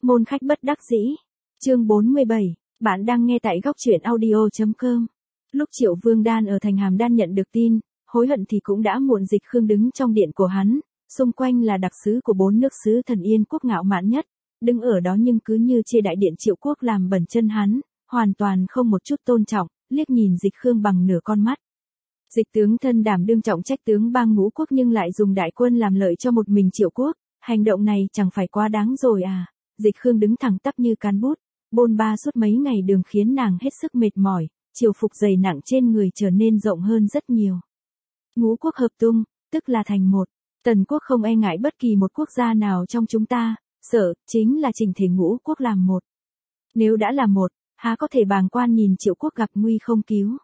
Môn khách bất đắc dĩ. Chương 47, bạn đang nghe tại góc truyện audio.com. Lúc Triệu Vương Đan ở thành Hàm Đan nhận được tin, hối hận thì cũng đã muộn. Dịch Khương đứng trong điện của hắn, xung quanh là đặc sứ của 4 nước sứ thần Yên quốc ngạo mạn nhất, đứng ở đó nhưng cứ như chê đại điện Triệu quốc làm bẩn chân hắn, hoàn toàn không một chút tôn trọng, liếc nhìn Dịch Khương bằng nửa con mắt. Dịch tướng thân đảm đương trọng trách tướng bang ngũ quốc nhưng lại dùng đại quân làm lợi cho một mình Triệu quốc, hành động này chẳng phải quá đáng rồi à? Dịch Khương đứng thẳng tắp như cán bút, bôn ba suốt mấy ngày đường khiến nàng hết sức mệt mỏi, triều phục dày nặng trên người trở nên rộng hơn rất nhiều. Ngũ quốc hợp tung, tức là thành một. Tần quốc không e ngại bất kỳ một quốc gia nào trong chúng ta, sợ chính là chỉnh thể ngũ quốc làm một. Nếu đã là một, há có thể bàng quan nhìn Triệu quốc gặp nguy không cứu.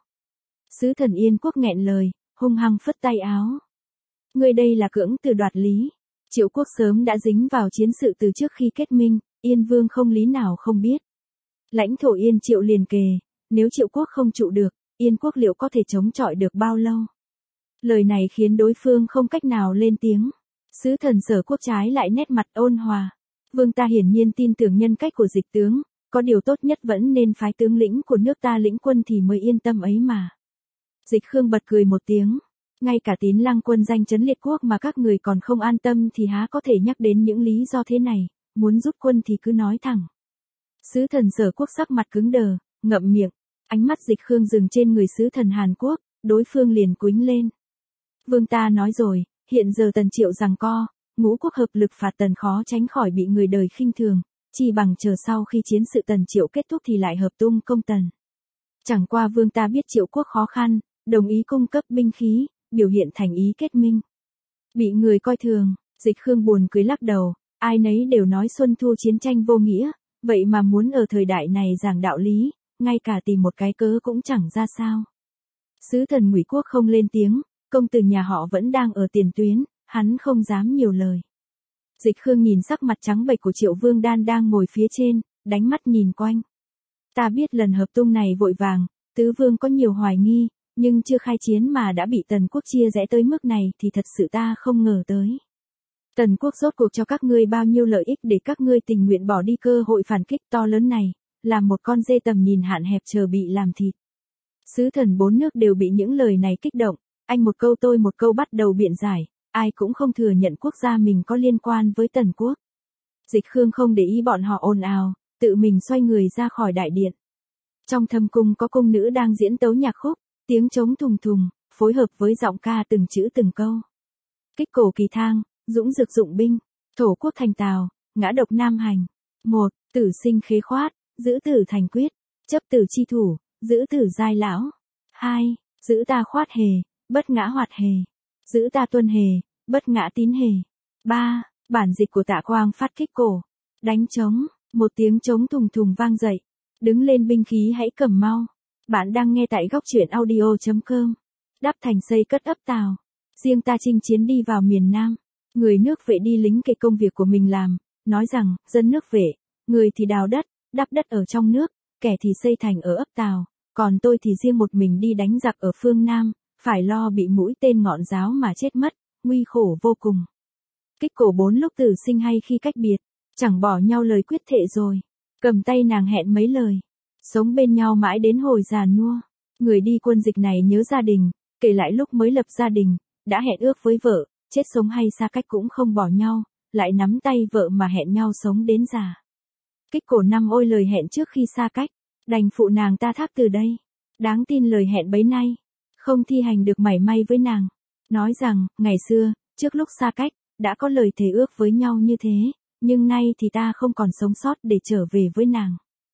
Sứ thần Yên quốc nghẹn lời, hung hăng phất tay áo. Ngươi đây là cưỡng từ đoạt lý. Triệu quốc sớm đã dính vào chiến sự từ trước khi kết minh, Yên vương không lý nào không biết. Lãnh thổ Yên Triệu liền kề, nếu Triệu quốc không trụ được, Yên quốc liệu có thể chống chọi được bao lâu? Lời này khiến đối phương không cách nào lên tiếng. Sứ thần Sở quốc trái lại nét mặt ôn hòa. Vương ta hiển nhiên tin tưởng nhân cách của Dịch tướng, có điều tốt nhất vẫn nên phái tướng lĩnh của nước ta lĩnh quân thì mới yên tâm ấy mà. Dịch Khương bật cười một tiếng. Ngay cả Tín Lăng quân danh chấn liệt quốc mà các người còn không an tâm thì há có thể nhắc đến những lý do thế này, muốn rút quân thì cứ nói thẳng. Sứ thần Sở quốc sắc mặt cứng đờ, ngậm miệng, ánh mắt Dịch Khương dừng trên người sứ thần Hàn Quốc, đối phương liền quýnh lên. Vương ta nói rồi, hiện giờ Tần Triệu giằng co, ngũ quốc hợp lực phạt Tần khó tránh khỏi bị người đời khinh thường, chỉ bằng chờ sau khi chiến sự Tần Triệu kết thúc thì lại hợp tung công Tần. Chẳng qua vương ta biết Triệu quốc khó khăn, đồng ý cung cấp binh khí, biểu hiện thành ý kết minh. Bị người coi thường, Dịch Khương buồn cười lắc đầu, ai nấy đều nói xuân thu chiến tranh vô nghĩa, vậy mà muốn ở thời đại này giảng đạo lý, ngay cả tìm một cái cớ cũng chẳng ra sao. Sứ thần Ngụy quốc không lên tiếng, công tử nhà họ vẫn đang ở tiền tuyến, hắn không dám nhiều lời. Dịch Khương nhìn sắc mặt trắng bệch của Triệu Vương Đan đang ngồi phía trên, đánh mắt nhìn quanh. Ta biết lần hợp tung này vội vàng, tứ vương có nhiều hoài nghi, nhưng chưa khai chiến mà đã bị Tần quốc chia rẽ tới mức này thì thật sự ta không ngờ tới. Tần quốc rốt cuộc cho các ngươi bao nhiêu lợi ích để các ngươi tình nguyện bỏ đi cơ hội phản kích to lớn này, làm một con dê tầm nhìn hạn hẹp chờ bị làm thịt. Sứ thần 4 nước đều bị những lời này kích động, anh một câu tôi một câu bắt đầu biện giải, ai cũng không thừa nhận quốc gia mình có liên quan với Tần quốc. Dịch Khương không để ý bọn họ ồn ào, tự mình xoay người ra khỏi đại điện. Trong thâm cung có cung nữ đang diễn tấu nhạc khúc, tiếng trống thùng thùng, phối hợp với giọng ca từng chữ từng câu. Kích cổ kỳ thang, dũng dực dụng binh, thổ quốc thành tào, ngã độc nam hành. 1. Tử sinh khế khoát, giữ tử thành quyết, chấp tử chi thủ, giữ tử giai lão. 2. Giữ ta khoát hề, bất ngã hoạt hề. Giữ ta tuân hề, bất ngã tín hề. 3. Bản dịch của Tạ Quang phát kích cổ. Đánh trống, một tiếng trống thùng thùng vang dậy. Đứng lên binh khí hãy cầm mau. Bạn đang nghe tại góc truyện audio.com. Đắp thành xây cất ấp tào. Riêng ta chinh chiến đi vào miền Nam. Người nước Vệ đi lính kệ công việc của mình làm. Nói rằng, dân nước Vệ, người thì đào đất, đắp đất ở trong nước, kẻ thì xây thành ở ấp tào. Còn tôi thì riêng một mình đi đánh giặc ở phương Nam, phải lo bị mũi tên ngọn giáo mà chết mất, nguy khổ vô cùng. Kích cổ 4 lúc tử sinh hay khi cách biệt, chẳng bỏ nhau lời quyết thệ rồi. Cầm tay nàng hẹn mấy lời, sống bên nhau mãi đến hồi già nua. Người đi quân dịch này nhớ gia đình, kể lại lúc mới lập gia đình, đã hẹn ước với vợ, chết sống hay xa cách cũng không bỏ nhau, lại nắm tay vợ mà hẹn nhau sống đến già. Kích cổ 5 ôi lời hẹn trước khi xa cách, đành phụ nàng ta thác từ đây. Đáng tin lời hẹn bấy nay, không thi hành được mảy may với nàng. Nói rằng, ngày xưa, trước lúc xa cách, đã có lời thề ước với nhau như thế, nhưng nay thì ta không còn sống sót để trở về với nàng.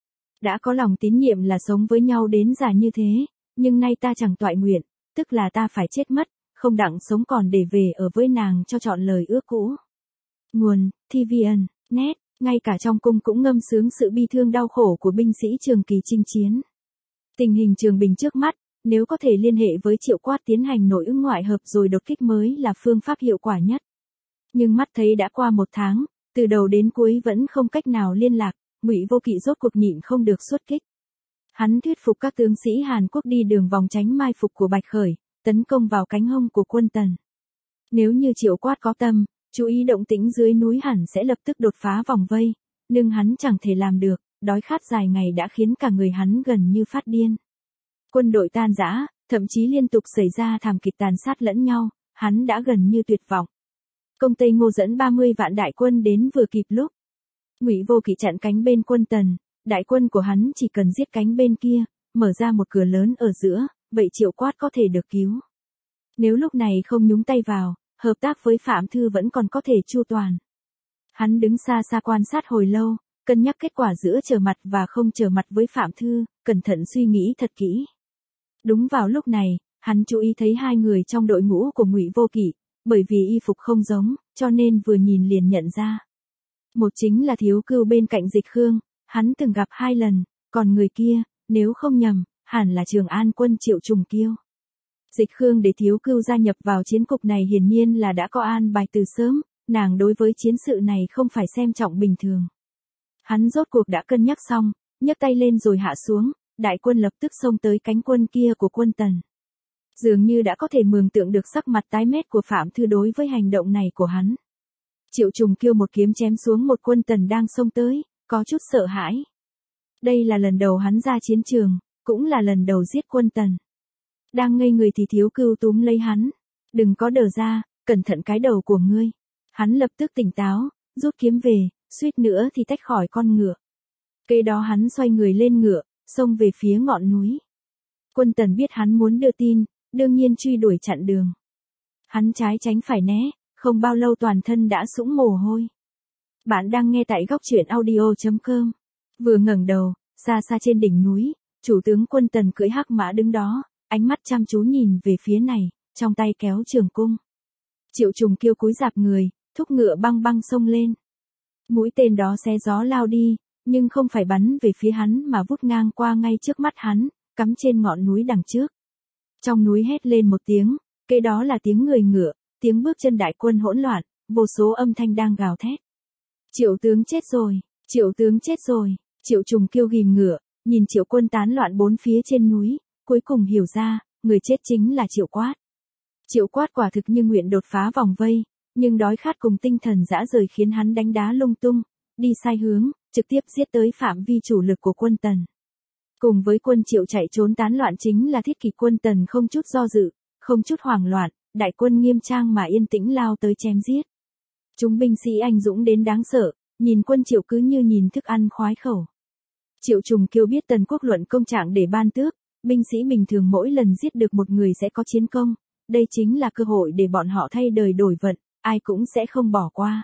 Đã có lòng tín nhiệm là sống với nhau đến già như thế, nhưng nay ta chẳng toại nguyện, tức là ta phải chết mất, không đặng sống còn để về ở với nàng cho trọn lời ước cũ. Nguồn, TVN, net, ngay cả trong cung cũng ngâm sướng sự bi thương đau khổ của binh sĩ Trường Kỳ chinh chiến. Tình hình Trường Bình trước mắt, nếu có thể liên hệ với Triệu Quát tiến hành nội ứng ngoại hợp rồi đột kích mới là phương pháp hiệu quả nhất. Nhưng mắt thấy đã qua 1 tháng, từ đầu đến cuối vẫn không cách nào liên lạc, Ngụy Vô Kỵ rốt cuộc nhịn không được xuất kích. Hắn thuyết phục các tướng sĩ Hàn Quốc đi đường vòng tránh mai phục của Bạch Khởi, tấn công vào cánh hông của quân Tần. Nếu như Triệu Quát có tâm, chú ý động tĩnh dưới núi hẳn sẽ lập tức đột phá vòng vây, nhưng hắn chẳng thể làm được, đói khát dài ngày đã khiến cả người hắn gần như phát điên. Quân đội tan rã, thậm chí liên tục xảy ra thảm kịch tàn sát lẫn nhau, hắn đã gần như tuyệt vọng. Công Tây Ngô dẫn 30 vạn đại quân đến vừa kịp lúc. Ngụy Vô Kỵ chặn cánh bên quân Tần, đại quân của hắn chỉ cần giết cánh bên kia, mở ra một cửa lớn ở giữa, vậy Triệu Quát có thể được cứu. Nếu lúc này không nhúng tay vào, hợp tác với Phạm Thư vẫn còn có thể chu toàn. Hắn đứng xa xa quan sát hồi lâu, cân nhắc kết quả giữa trở mặt và không trở mặt với Phạm Thư, cẩn thận suy nghĩ thật kỹ. Đúng vào lúc này, hắn chú ý thấy hai người trong đội ngũ của Ngụy Vô Kỵ, bởi vì y phục không giống, cho nên vừa nhìn liền nhận ra. Một chính là Thiếu Cưu bên cạnh Dịch Khương, hắn từng gặp 2 lần, còn người kia, nếu không nhầm, hẳn là Trường An quân Triệu Trùng Kiêu. Dịch Khương để Thiếu Cưu gia nhập vào chiến cục này hiển nhiên là đã có an bài từ sớm, nàng đối với chiến sự này không phải xem trọng bình thường. Hắn rốt cuộc đã cân nhắc xong, nhấc tay lên rồi hạ xuống, đại quân lập tức xông tới cánh quân kia của quân Tần. Dường như đã có thể mường tượng được sắc mặt tái mét của Phạm Thư đối với hành động này của hắn. Triệu Trùng Kiêu một kiếm chém xuống một quân Tần đang xông tới, có chút sợ hãi. Đây là lần đầu hắn ra chiến trường, cũng là lần đầu giết quân Tần. Đang ngây người thì Thiếu Cưu túm lấy hắn. Đừng có đờ ra, cẩn thận cái đầu của ngươi. Hắn lập tức tỉnh táo, rút kiếm về, suýt nữa thì tách khỏi con ngựa. Kế đó hắn xoay người lên ngựa, xông về phía ngọn núi. Quân Tần biết hắn muốn đưa tin, đương nhiên truy đuổi chặn đường. Hắn trái tránh phải né, không bao lâu toàn thân đã sũng mồ hôi. Bạn đang nghe tại góc truyện audio.com. Vừa ngẩng đầu, xa xa trên đỉnh núi, chủ tướng quân Tần cưỡi hắc mã đứng đó, ánh mắt chăm chú nhìn về phía này, trong tay kéo trường cung. Triệu Trùng Kiêu cúi rạp người, thúc ngựa băng băng xông lên. Mũi tên đó xé gió lao đi, nhưng không phải bắn về phía hắn mà vút ngang qua ngay trước mắt hắn, cắm trên ngọn núi đằng trước. Trong núi hét lên một tiếng, kế đó là tiếng người ngựa, tiếng bước chân đại quân hỗn loạn, vô số âm thanh đang gào thét. Triệu tướng chết rồi, Triệu tướng chết rồi, Triệu Trùng Kiêu ghìm ngựa, nhìn Triệu quân tán loạn bốn phía trên núi, cuối cùng hiểu ra, người chết chính là Triệu Quát. Triệu Quát quả thực như nguyện đột phá vòng vây, nhưng đói khát cùng tinh thần dã rời khiến hắn đánh đá lung tung, đi sai hướng, trực tiếp giết tới phạm vi chủ lực của quân Tần. Cùng với quân Triệu chạy trốn tán loạn chính là thiết kỵ quân Tần không chút do dự, không chút hoảng loạn, đại quân nghiêm trang mà yên tĩnh lao tới chém giết. Chúng binh sĩ anh dũng đến đáng sợ, nhìn quân Triệu cứ như nhìn thức ăn khoái khẩu. Triệu Trùng Kiêu biết Tần quốc luận công trạng để ban tước, binh sĩ bình thường mỗi lần giết được một người sẽ có chiến công, đây chính là cơ hội để bọn họ thay đời đổi vận, ai cũng sẽ không bỏ qua.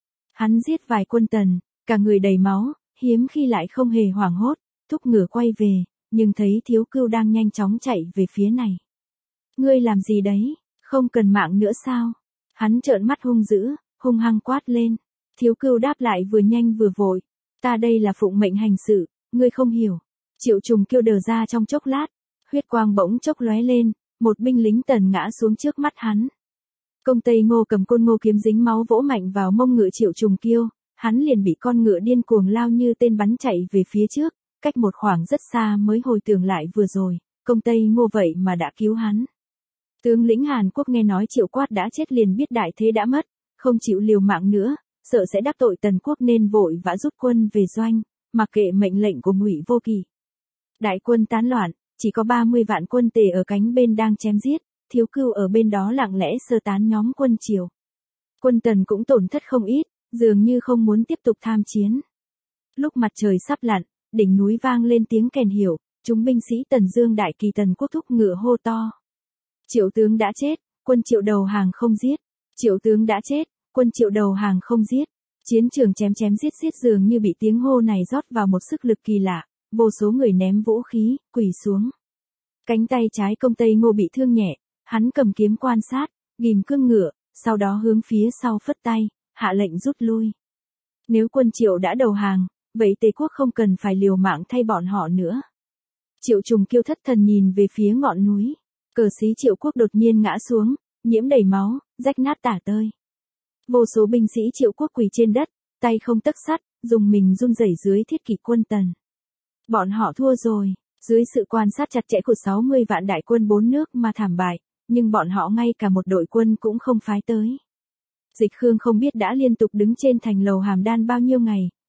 Hắn giết vài quân Tần, cả người đầy máu, hiếm khi lại không hề hoảng hốt, thúc ngựa quay về, nhưng thấy Thiếu Cưu đang nhanh chóng chạy về phía này. Ngươi làm gì đấy, không cần mạng nữa sao? Hắn trợn mắt hung dữ, hung hăng quát lên. Thiếu Cưu đáp lại vừa nhanh vừa vội. Ta đây là phụng mệnh hành sự, ngươi không hiểu. Triệu Trùng Kiêu đờ ra trong chốc lát, huyết quang bỗng chốc lóe lên, một binh lính Tần ngã xuống trước mắt hắn. Công Tây Ngô cầm côn ngô kiếm dính máu vỗ mạnh vào mông ngựa Triệu Trùng Kiêu, hắn liền bị con ngựa điên cuồng lao như tên bắn chạy về phía trước, cách một khoảng rất xa mới hồi tưởng lại vừa rồi, Công Tây Ngô vậy mà đã cứu hắn. Tướng lĩnh Hàn Quốc nghe nói Triệu Quát đã chết liền biết đại thế đã mất, không chịu liều mạng nữa, sợ sẽ đắc tội Tần quốc nên vội vã rút quân về doanh, mặc kệ mệnh lệnh của Ngụy Vô Kỵ. Đại quân tán loạn, chỉ có 30 vạn quân Tề ở cánh bên đang chém giết, Thiếu Cưu ở bên đó lặng lẽ sơ tán nhóm quân Triều. Quân Tần cũng tổn thất không ít, dường như không muốn tiếp tục tham chiến. Lúc mặt trời sắp lặn, đỉnh núi vang lên tiếng kèn hiểu, chúng binh sĩ Tần Dương đại kỳ Tần quốc thúc ngựa hô to. Triệu tướng đã chết, quân Triệu đầu hàng không giết. Triệu tướng đã chết, quân Triệu đầu hàng không giết. Chiến trường chém chém giết giết dường như bị tiếng hô này rót vào một sức lực kỳ lạ, vô số người ném vũ khí, quỳ xuống. Cánh tay trái Công Tây Ngô bị thương nhẹ, hắn cầm kiếm quan sát, ghim cương ngựa, sau đó hướng phía sau phất tay, hạ lệnh rút lui. Nếu quân Triệu đã đầu hàng, vậy Tề quốc không cần phải liều mạng thay bọn họ nữa. Triệu Trùng Kiêu thất thần nhìn về phía ngọn núi, cờ xí Triệu quốc đột nhiên ngã xuống, nhiễm đầy máu, rách nát tả tơi. Vô số binh sĩ Triệu quốc quỳ trên đất, tay không tấc sắt, dùng mình run rẩy dưới thiết kỵ quân Tần. Bọn họ thua rồi, dưới sự quan sát chặt chẽ của 60 vạn đại quân 4 nước mà thảm bại, nhưng bọn họ ngay cả một đội quân cũng không phái tới. Dịch Khương không biết đã liên tục đứng trên thành lầu Hàm Đan bao nhiêu ngày,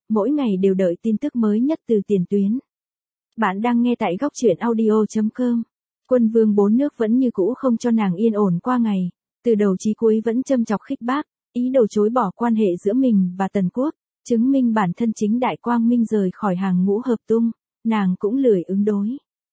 mỗi ngày đều đợi tin tức mới nhất từ tiền tuyến. Bạn đang nghe tại góc truyện audio.com. Quân vương bốn nước vẫn như cũ không cho nàng yên ổn qua ngày, từ đầu chí cuối vẫn châm chọc khích bác, ý đồ chối bỏ quan hệ giữa mình và Tần quốc, chứng minh bản thân chính đại quang minh rời khỏi hàng ngũ hợp tung, nàng cũng lười ứng đối.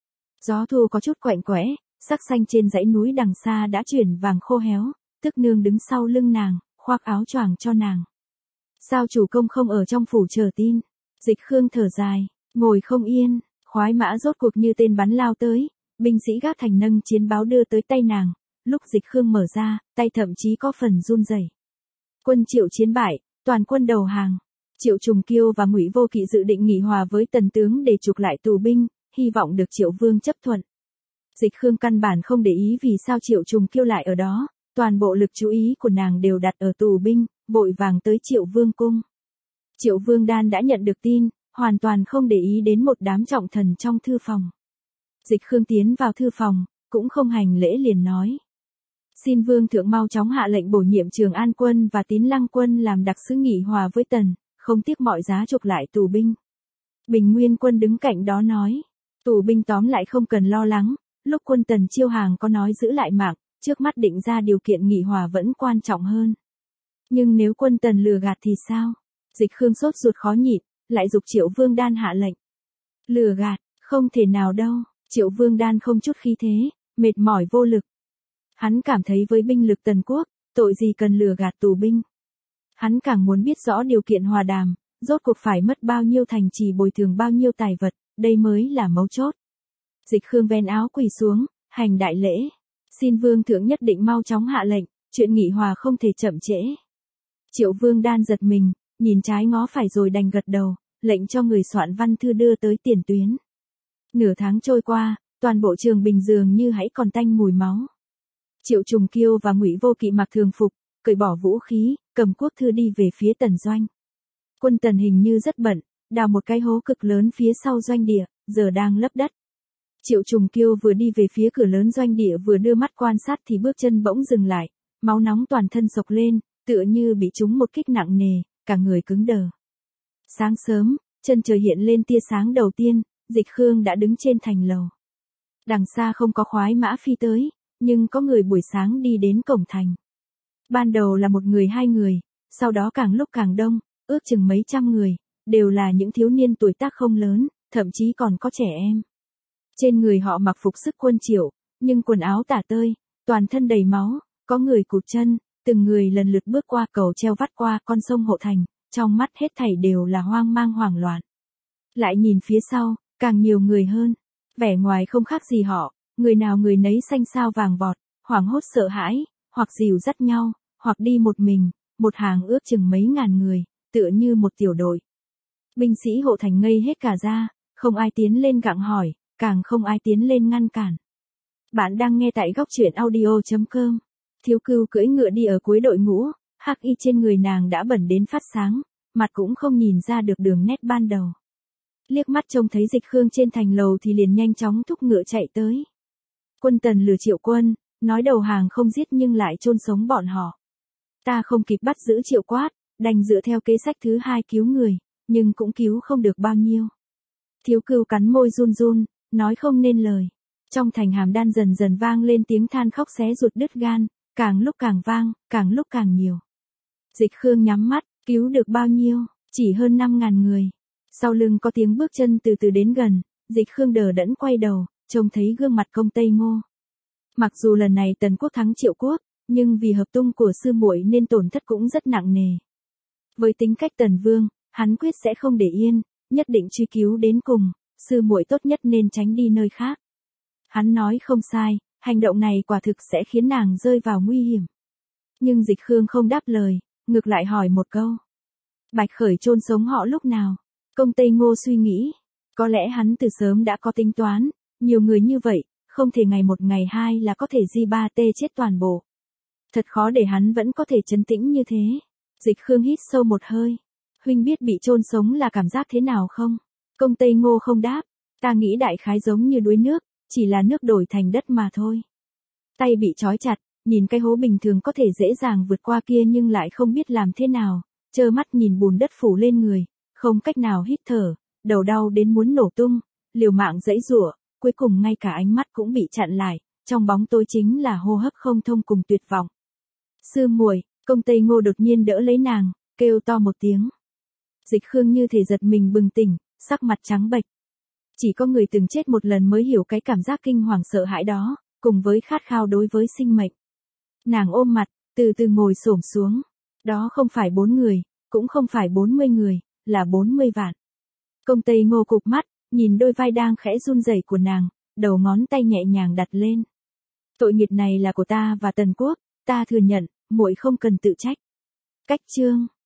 Gió thu có chút quạnh quẽ, sắc xanh trên dãy núi đằng xa đã chuyển vàng khô héo, tức nương đứng sau lưng nàng, khoác áo choàng cho nàng. Sao chủ công không ở trong phủ chờ tin? Dịch Khương thở dài, ngồi không yên, khoái mã rốt cuộc như tên bắn lao tới, binh sĩ gác thành nâng chiến báo đưa tới tay nàng, lúc Dịch Khương mở ra, tay thậm chí có phần run rẩy. Quân Triệu chiến bại, toàn quân đầu hàng. Triệu Trùng Kiêu và Ngụy Vô Kỵ dự định nghị hòa với Tần tướng để chuộc lại tù binh, hy vọng được Triệu Vương chấp thuận. Dịch Khương căn bản không để ý vì sao Triệu Trùng Kiêu lại ở đó, toàn bộ lực chú ý của nàng đều đặt ở tù binh, vội vàng tới Triệu Vương cung. Triệu Vương Đan đã nhận được tin, hoàn toàn không để ý đến một đám trọng thần trong thư phòng. Dịch Khương tiến vào thư phòng, cũng không hành lễ liền nói. Xin Vương thượng mau chóng hạ lệnh bổ nhiệm Trường An quân và Tín Lăng quân làm đặc sứ nghị hòa với Tần, không tiếc mọi giá chuộc lại tù binh. Bình Nguyên quân đứng cạnh đó nói, tù binh tóm lại không cần lo lắng, lúc quân Tần chiêu hàng có nói giữ lại mạng, trước mắt định ra điều kiện nghị hòa vẫn quan trọng hơn. Nhưng nếu quân Tần lừa gạt thì sao? Dịch Khương sốt ruột khó nhịn, lại giục Triệu Vương Đan hạ lệnh. Lừa gạt, không thể nào đâu, Triệu Vương Đan không chút khí thế, mệt mỏi vô lực. Hắn cảm thấy với binh lực Tần quốc, tội gì cần lừa gạt tù binh. Hắn càng muốn biết rõ điều kiện hòa đàm, rốt cuộc phải mất bao nhiêu thành trì bồi thường bao nhiêu tài vật, đây mới là mấu chốt. Dịch Khương ven áo quỳ xuống, hành đại lễ. Xin Vương thượng nhất định mau chóng hạ lệnh, chuyện nghị hòa không thể chậm trễ. Triệu Vương Đan giật mình, nhìn trái ngó phải rồi đành gật đầu, lệnh cho người soạn văn thư đưa tới tiền tuyến. Nửa tháng trôi qua, toàn bộ Trường Bình dường như hãy còn tanh mùi máu. Triệu Trùng Kiêu và Ngụy Vô Kỵ mặc thường phục, cởi bỏ vũ khí, cầm quốc thư đi về phía Tần doanh. Quân Tần hình như rất bận, đào một cái hố cực lớn phía sau doanh địa, giờ đang lấp đất. Triệu Trùng Kiêu vừa đi về phía cửa lớn doanh địa vừa đưa mắt quan sát thì bước chân bỗng dừng lại, máu nóng toàn thân sộc lên, tựa như bị trúng một kích nặng nề, cả người cứng đờ. Sáng sớm, chân trời hiện lên tia sáng đầu tiên, Dịch Khương đã đứng trên thành lầu. Đằng xa không có khoái mã phi tới, nhưng có người buổi sáng đi đến cổng thành. Ban đầu là một người hai người, sau đó càng lúc càng đông, ước chừng mấy trăm người, đều là những thiếu niên tuổi tác không lớn, thậm chí còn có trẻ em. Trên người họ mặc phục sức quân Triệu, nhưng quần áo tả tơi, toàn thân đầy máu, có người cụt chân, từng người lần lượt bước qua cầu treo vắt qua con sông Hộ Thành, trong mắt hết thảy đều là hoang mang hoảng loạn. Lại nhìn phía sau, càng nhiều người hơn, vẻ ngoài không khác gì họ, người nào người nấy xanh xao vàng vọt, hoảng hốt sợ hãi, hoặc dìu dắt nhau, hoặc đi một mình, một hàng ước chừng mấy ngàn người, tựa như một tiểu đội. Binh sĩ Hộ Thành ngây hết cả ra, không ai tiến lên gặng hỏi, càng không ai tiến lên ngăn cản. Bạn đang nghe tại góc truyện audio.com. Thiếu Cưu cưỡi ngựa đi ở cuối đội ngũ, hắc y trên người nàng đã bẩn đến phát sáng, mặt cũng không nhìn ra được đường nét ban đầu. Liếc mắt trông thấy Dịch Khương trên thành lầu thì liền nhanh chóng thúc ngựa chạy tới. Quân Tần lừa Triệu quân, nói đầu hàng không giết nhưng lại chôn sống bọn họ. Ta không kịp bắt giữ Triệu Quát, đành dựa theo kế sách thứ hai cứu người, nhưng cũng cứu không được bao nhiêu. Thiếu Cưu cắn môi run run, nói không nên lời. Trong thành Hàm Đan dần dần vang lên tiếng than khóc xé ruột đứt gan, càng lúc càng vang, càng lúc càng nhiều. Dịch Khương nhắm mắt, cứu được bao nhiêu, chỉ hơn 5.000 người. Sau lưng có tiếng bước chân từ từ đến gần, Dịch Khương đờ đẫn quay đầu, trông thấy gương mặt công Tây Ngô. Mặc dù lần này Tần quốc thắng Triệu quốc, nhưng vì hợp tung của sư muội nên tổn thất cũng rất nặng nề. Với tính cách Tần Vương, hắn quyết sẽ không để yên, nhất định truy cứu đến cùng, sư muội tốt nhất nên tránh đi nơi khác. Hắn nói không sai, hành động này quả thực sẽ khiến nàng rơi vào nguy hiểm. Nhưng Dịch Khương không đáp lời, ngược lại hỏi một câu. Bạch Khởi chôn sống họ lúc nào? Công Tây Ngô suy nghĩ, có lẽ hắn từ sớm đã có tính toán, nhiều người như vậy, không thể ngày một ngày hai là có thể di ba tê chết toàn bộ. Thật khó để hắn vẫn có thể trấn tĩnh như thế. Dịch Khương hít sâu một hơi. Huynh biết bị chôn sống là cảm giác thế nào không? Công Tây Ngô không đáp, ta nghĩ đại khái giống như đuối nước, chỉ là nước đổi thành đất mà thôi. Tay bị trói chặt, nhìn cái hố bình thường có thể dễ dàng vượt qua kia nhưng lại không biết làm thế nào, trơ mắt nhìn bùn đất phủ lên người, không cách nào hít thở, đầu đau đến muốn nổ tung, liều mạng giãy giụa, cuối cùng ngay cả ánh mắt cũng bị chặn lại, trong bóng tối chính là hô hấp không thông cùng tuyệt vọng. Sư muội, Công Tây Ngô đột nhiên đỡ lấy nàng, kêu to một tiếng. Dịch Khương như thể giật mình bừng tỉnh, sắc mặt trắng bệch. Chỉ có người từng chết một lần mới hiểu cái cảm giác kinh hoàng sợ hãi đó, cùng với khát khao đối với sinh mệnh. Nàng ôm mặt, từ từ ngồi xổm xuống. Đó không phải 4 người, cũng không phải 40 người, là 40 vạn. Công Tây Ngô cụp mắt, nhìn đôi vai đang khẽ run rẩy của nàng, đầu ngón tay nhẹ nhàng đặt lên. Tội nghiệp này là của ta và Tần Quốc, ta thừa nhận, muội không cần tự trách. Cách chương